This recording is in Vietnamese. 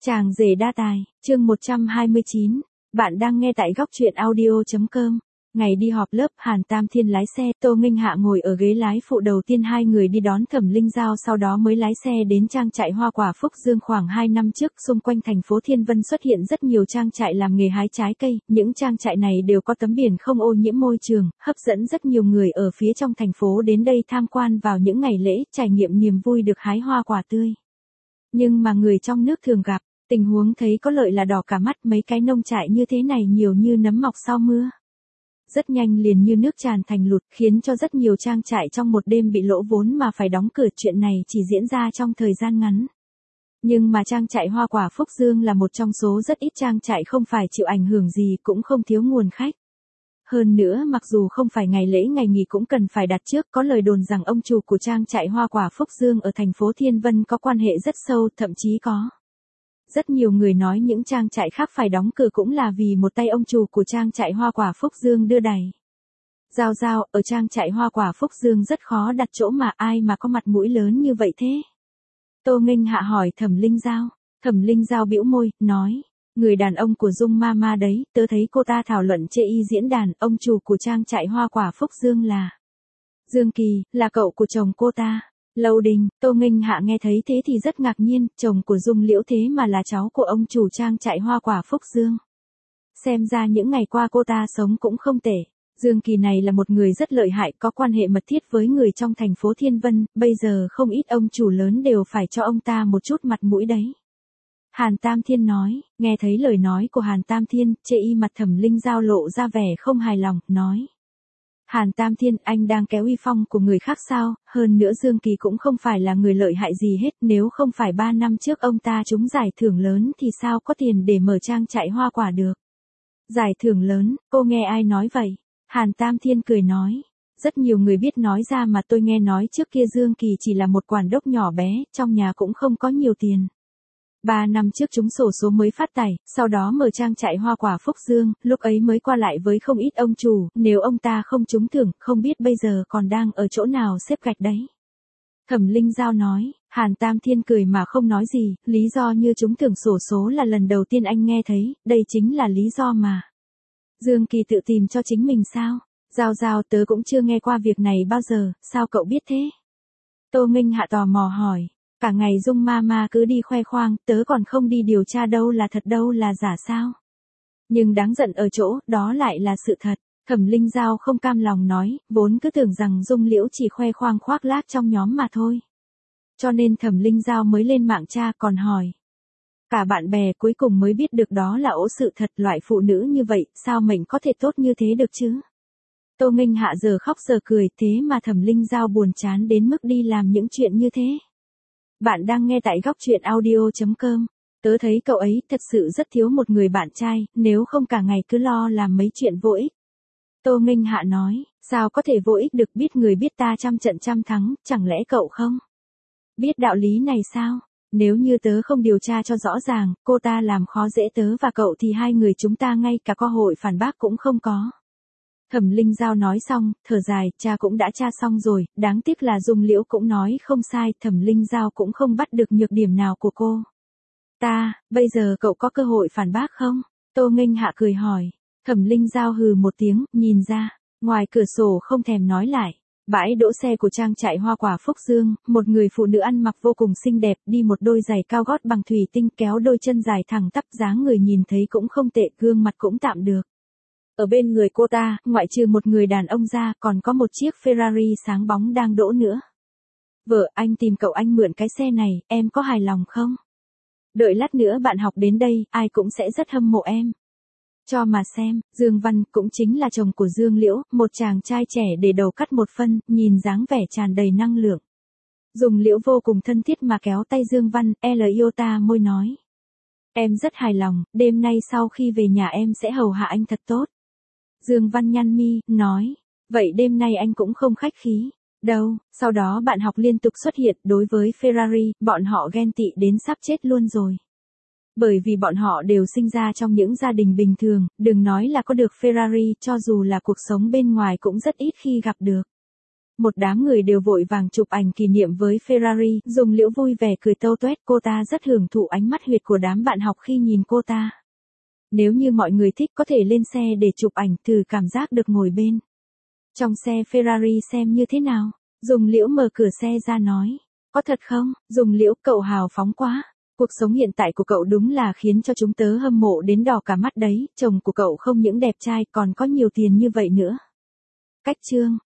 Chàng rể đa tài, chương 129, bạn đang nghe tại góc truyện audio.com. Ngày đi họp lớp, Hàn Tam Thiên lái xe, Tô Nghinh Hạ ngồi ở ghế lái phụ, đầu tiên hai người đi đón Thẩm Linh Giao, sau đó mới lái xe đến trang trại hoa quả Phúc Dương. Khoảng 2 năm trước, xung quanh thành phố Thiên Vân xuất hiện rất nhiều trang trại làm nghề hái trái cây, những trang trại này đều có tấm biển không ô nhiễm môi trường, hấp dẫn rất nhiều người ở phía trong thành phố đến đây tham quan vào những ngày lễ, trải nghiệm niềm vui được hái hoa quả tươi. Nhưng mà người trong nước thường gặp tình huống thấy có lợi là đỏ cả mắt, mấy cái nông trại như thế này nhiều như nấm mọc sau mưa. Rất nhanh liền như nước tràn thành lụt, khiến cho rất nhiều trang trại trong một đêm bị lỗ vốn mà phải đóng cửa. Chuyện này chỉ diễn ra trong thời gian ngắn. Nhưng mà trang trại hoa quả Phúc Dương là một trong số rất ít trang trại không phải chịu ảnh hưởng gì, cũng không thiếu nguồn khách. Hơn nữa mặc dù không phải ngày lễ ngày nghỉ cũng cần phải đặt trước, có lời đồn rằng ông chủ của trang trại hoa quả Phúc Dương ở thành phố Thiên Vân có quan hệ rất sâu, thậm chí có rất nhiều người nói những trang trại khác phải đóng cửa cũng là vì một tay ông chủ của trang trại hoa quả Phúc Dương đưa đẩy. Giao, ở trang trại hoa quả Phúc Dương rất khó đặt chỗ mà, ai mà có mặt mũi lớn như vậy thế? Tô Nghinh Hạ hỏi Thẩm Linh Giao. Thẩm Linh Giao bĩu môi, nói, người đàn ông của Dung Mama đấy, tớ thấy cô ta thảo luận chê y diễn đàn, ông chủ của trang trại hoa quả Phúc Dương là Dương Kỳ, là cậu của chồng cô ta. Lâu Đình. Tô Nghinh Hạ nghe thấy thế thì rất ngạc nhiên, chồng của Dung Liễu thế mà là cháu của ông chủ trang trại hoa quả Phúc Dương. Xem ra những ngày qua cô ta sống cũng không tệ. Dương Kỳ này là một người rất lợi hại, có quan hệ mật thiết với người trong thành phố Thiên Vân, bây giờ không ít ông chủ lớn đều phải cho ông ta một chút mặt mũi đấy. Hàn Tam Thiên nói. Nghe thấy lời nói của Hàn Tam Thiên, chê y mặt Thẩm Linh Giao lộ ra vẻ không hài lòng, nói. Hàn Tam Thiên, anh đang kéo uy phong của người khác sao? Hơn nữa Dương Kỳ cũng không phải là người lợi hại gì hết, nếu không phải 3 năm trước ông ta trúng giải thưởng lớn thì sao có tiền để mở trang trại hoa quả được? Giải thưởng lớn, cô nghe ai nói vậy? Hàn Tam Thiên cười nói. Rất nhiều người biết nói ra mà, tôi nghe nói trước kia Dương Kỳ chỉ là một quản đốc nhỏ bé, trong nhà cũng không có nhiều tiền. 3 năm trước trúng xổ số mới phát tài, sau đó mở trang trại hoa quả Phúc Dương, lúc ấy mới qua lại với không ít ông chủ, nếu ông ta không trúng thưởng, không biết bây giờ còn đang ở chỗ nào xếp gạch đấy. Thẩm Linh Giao nói. Hàn Tam Thiên cười mà không nói gì, lý do như trúng thưởng xổ số là lần đầu tiên anh nghe thấy, đây chính là lý do mà Dương Kỳ tự tìm cho chính mình sao? Giao, tớ cũng chưa nghe qua việc này bao giờ, sao cậu biết thế? Tô Nghinh Hạ tò mò hỏi. Cả ngày Dung Mama cứ đi khoe khoang, tớ còn không đi điều tra đâu là thật đâu là giả sao? Nhưng đáng giận ở chỗ, đó lại là sự thật. Thẩm Linh Giao không cam lòng nói, vốn cứ tưởng rằng Dung Liễu chỉ khoe khoang khoác lác trong nhóm mà thôi. Cho nên Thẩm Linh Giao mới lên mạng tra, còn hỏi. Cả bạn bè cuối cùng mới biết được đó là ổ sự thật, loại phụ nữ như vậy, sao mình có thể tốt như thế được chứ? Tô Nghinh Hạ giờ khóc giờ cười, thế mà Thẩm Linh Giao buồn chán đến mức đi làm những chuyện như thế. Bạn đang nghe tại góc truyện audio.com. Tớ thấy cậu ấy thật sự rất thiếu một người bạn trai, nếu không cả ngày cứ lo làm mấy chuyện vô ích. Tô Nghinh Hạ nói, sao có thể vô ích được, biết người biết ta trăm trận trăm thắng, chẳng lẽ cậu không biết đạo lý này sao? Nếu như tớ không điều tra cho rõ ràng, cô ta làm khó dễ tớ và cậu thì hai người chúng ta ngay cả cơ hội phản bác cũng không có. Thẩm Linh Giao nói xong, thở dài, cha cũng đã tra xong rồi, đáng tiếc là Dung Liễu cũng nói không sai, Thẩm Linh Giao cũng không bắt được nhược điểm nào của cô ta, bây giờ cậu có cơ hội phản bác không? Tô Nghinh Hạ cười hỏi. Thẩm Linh Giao hừ một tiếng, nhìn ra ngoài cửa sổ không thèm nói lại. Bãi đỗ xe của trang trại hoa quả Phúc Dương, một người phụ nữ ăn mặc vô cùng xinh đẹp, đi một đôi giày cao gót bằng thủy tinh, kéo đôi chân dài thẳng tắp, dáng người nhìn thấy cũng không tệ, gương mặt cũng tạm được. Ở bên người cô ta, ngoại trừ một người đàn ông ra, còn có một chiếc Ferrari sáng bóng đang đỗ nữa. Vợ, anh tìm cậu anh mượn cái xe này, em có hài lòng không? Đợi lát nữa bạn học đến đây, ai cũng sẽ rất hâm mộ em. Cho mà xem, Dương Văn cũng chính là chồng của Dương Liễu, một chàng trai trẻ để đầu cắt một phân, nhìn dáng vẻ tràn đầy năng lượng. Dung Liễu vô cùng thân thiết mà kéo tay Dương Văn, iota môi nói. Em rất hài lòng, đêm nay sau khi về nhà em sẽ hầu hạ anh thật tốt. Dương Văn nhăn mi, nói, vậy đêm nay anh cũng không khách khí, đâu. Sau đó bạn học liên tục xuất hiện, đối với Ferrari, bọn họ ghen tị đến sắp chết luôn rồi. Bởi vì bọn họ đều sinh ra trong những gia đình bình thường, đừng nói là có được Ferrari, cho dù là cuộc sống bên ngoài cũng rất ít khi gặp được. Một đám người đều vội vàng chụp ảnh kỷ niệm với Ferrari, Dùng Liễu vui vẻ cười tâu tuét, cô ta rất hưởng thụ ánh mắt huyệt của đám bạn học khi nhìn cô ta. Nếu như mọi người thích có thể lên xe để chụp ảnh, thử cảm giác được ngồi bên trong xe Ferrari xem như thế nào. Dùng Liễu mở cửa xe ra nói, có thật không? Dùng Liễu, cậu hào phóng quá. Cuộc sống hiện tại của cậu đúng là khiến cho chúng tớ hâm mộ đến đỏ cả mắt đấy, chồng của cậu không những đẹp trai còn có nhiều tiền như vậy nữa. Cách chương